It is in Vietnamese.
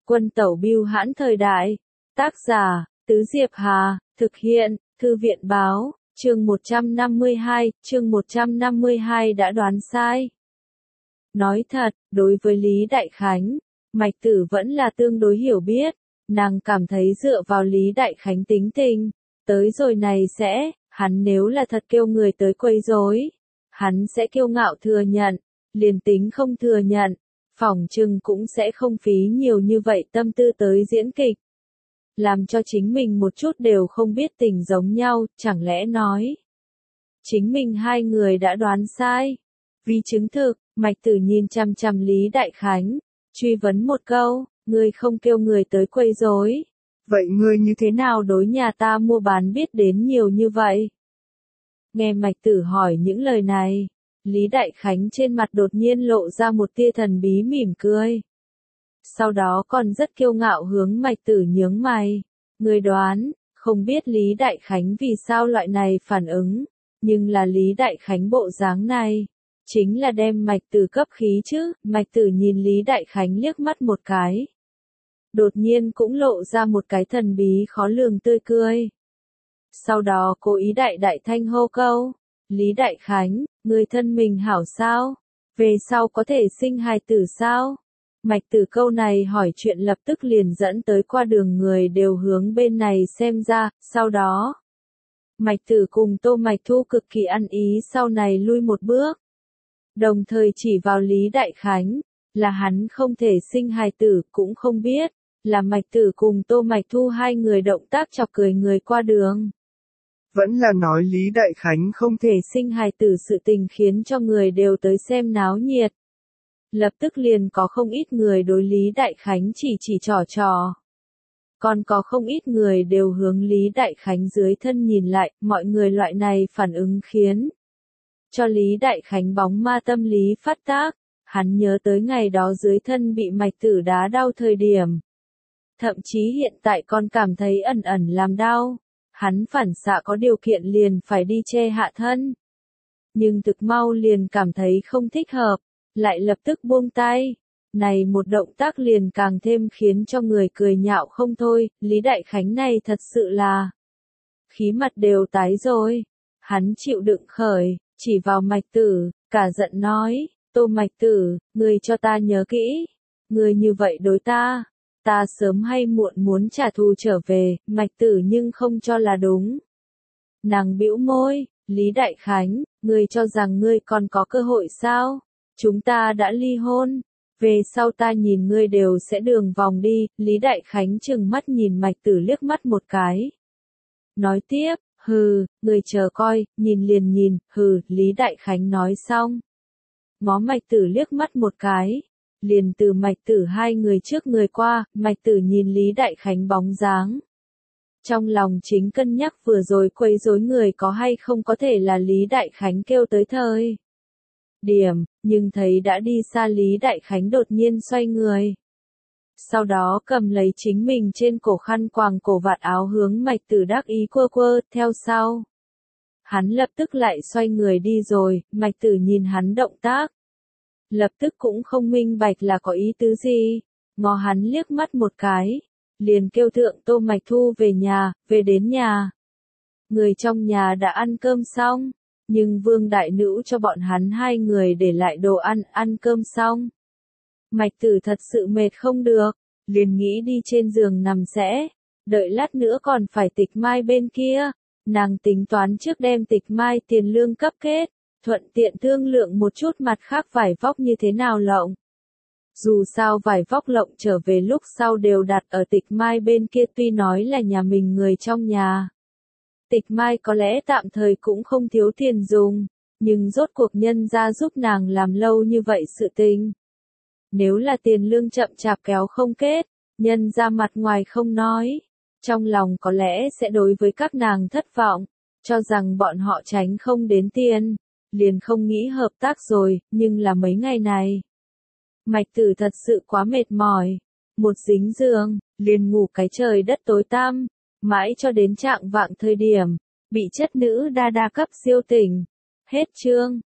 Quân tẩu bưu hãn thời đại. Tác giả, Tứ Diệp Hà, thực hiện, Thư viện báo, chương 152 đã đoán sai. Nói thật, đối với Lý Đại Khánh, Mạch Tử vẫn là tương đối hiểu biết, nàng cảm thấy dựa vào Lý Đại Khánh tính tình, tới rồi này sẽ, hắn nếu là thật kêu người tới quấy rối, hắn sẽ kiêu ngạo thừa nhận, liền tính không thừa nhận, phỏng chừng cũng sẽ không phí nhiều như vậy tâm tư tới diễn kịch. Làm cho chính mình một chút đều không biết tình giống nhau, chẳng lẽ nói. Chính mình hai người đã đoán sai. Vì chứng thực, Mạch Tử nhìn chằm chằm Lý Đại Khánh, truy vấn một câu, ngươi không kêu người tới quấy rối. Vậy ngươi như thế nào đối nhà ta mua bán biết đến nhiều như vậy? Nghe Mạch Tử hỏi những lời này, Lý Đại Khánh trên mặt đột nhiên lộ ra một tia thần bí mỉm cười. Sau đó còn rất kiêu ngạo hướng Mạch Tử nhướng mày. Người đoán, không biết Lý Đại Khánh vì sao loại này phản ứng, nhưng là Lý Đại Khánh bộ dáng này, chính là đem Mạch Tử cấp khí chứ. Mạch Tử nhìn Lý Đại Khánh liếc mắt một cái. Đột nhiên cũng lộ ra một cái thần bí khó lường tươi cười. Sau đó cố ý đại thanh hô câu, Lý Đại Khánh, người thân mình hảo sao? Về sau có thể sinh hài tử sao? Mạch Tử câu này hỏi chuyện lập tức liền dẫn tới qua đường người đều hướng bên này xem ra, sau đó. Mạch Tử cùng Tô Mạch Thu cực kỳ ăn ý sau này lui một bước. Đồng thời chỉ vào Lý Đại Khánh, là hắn không thể sinh hài tử cũng không biết, là Mạch Tử cùng Tô Mạch Thu hai người động tác chọc cười người qua đường. Vẫn là nói Lý Đại Khánh không thể sinh hài tử sự tình khiến cho người đều tới xem náo nhiệt. Lập tức liền có không ít người đối Lý Đại Khánh chỉ trò. Còn có không ít người đều hướng Lý Đại Khánh dưới thân nhìn lại, mọi người loại này phản ứng khiến cho Lý Đại Khánh bóng ma tâm lý phát tác, hắn nhớ tới ngày đó dưới thân bị Mạch Tử đá đau thời điểm. Thậm chí hiện tại còn cảm thấy ẩn ẩn làm đau, hắn phản xạ có điều kiện liền phải đi che hạ thân. Nhưng thực mau liền cảm thấy không thích hợp, lại lập tức buông tay. Này một động tác liền càng thêm khiến cho người cười nhạo không thôi, Lý Đại Khánh này thật sự là khí mặt đều tái rồi. Hắn chịu đựng khởi, chỉ vào Mạch Tử, cả giận nói, Tô Mạch Tử, ngươi cho ta nhớ kỹ, ngươi như vậy đối ta, ta sớm hay muộn muốn trả thù trở về. Mạch Tử nhưng không cho là đúng. Nàng bĩu môi, Lý Đại Khánh, ngươi cho rằng ngươi còn có cơ hội sao? Chúng ta đã ly hôn, về sau ta nhìn ngươi đều sẽ đường vòng đi. Lý Đại Khánh trừng mắt nhìn Mạch Tử liếc mắt một cái. Nói tiếp, hừ, ngươi chờ coi, nhìn liền nhìn, hừ. Lý Đại Khánh nói xong, ngó Mạch Tử liếc mắt một cái, liền từ Mạch Tử hai người trước người qua. Mạch Tử nhìn Lý Đại Khánh bóng dáng, trong lòng chính cân nhắc vừa rồi quấy rối người có hay không có thể là Lý Đại Khánh kêu tới thời điểm, nhưng thấy đã đi xa Lý Đại Khánh đột nhiên xoay người. Sau đó cầm lấy chính mình trên cổ khăn quàng cổ vạt áo hướng Mạch Tử đắc ý quơ, theo sau. Hắn lập tức lại xoay người đi rồi. Mạch Tử nhìn hắn động tác, lập tức cũng không minh bạch là có ý tứ gì, ngó hắn liếc mắt một cái, liền kêu thượng Tô Mạch Thu về nhà. Về đến nhà, người trong nhà đã ăn cơm xong, nhưng Vương đại nữ cho bọn hắn hai người để lại đồ ăn. Ăn cơm xong, Mạch Tử thật sự mệt không được, liền nghĩ đi trên giường nằm sẽ, đợi lát nữa còn phải Tịch Mai bên kia, nàng tính toán trước đem Tịch Mai tiền lương cấp kết, thuận tiện thương lượng một chút mặt khác vải vóc như thế nào lộng. Dù sao vải vóc lộng trở về lúc sau đều đặt ở Tịch Mai bên kia, tuy nói là nhà mình người trong nhà. Tịch Mai có lẽ tạm thời cũng không thiếu tiền dùng, nhưng rốt cuộc nhân ra giúp nàng làm lâu như vậy sự tình. Nếu là tiền lương chậm chạp kéo không kết, nhân ra mặt ngoài không nói, trong lòng có lẽ sẽ đối với các nàng thất vọng, cho rằng bọn họ tránh không đến tiền, liền không nghĩ hợp tác rồi. Nhưng là mấy ngày này, Mạch Tử thật sự quá mệt mỏi, một dính giường, liền ngủ cái trời đất tối tăm, mãi cho đến trạng vạng thời điểm, bị chất nữ đa cấp siêu tỉnh. Hết chương.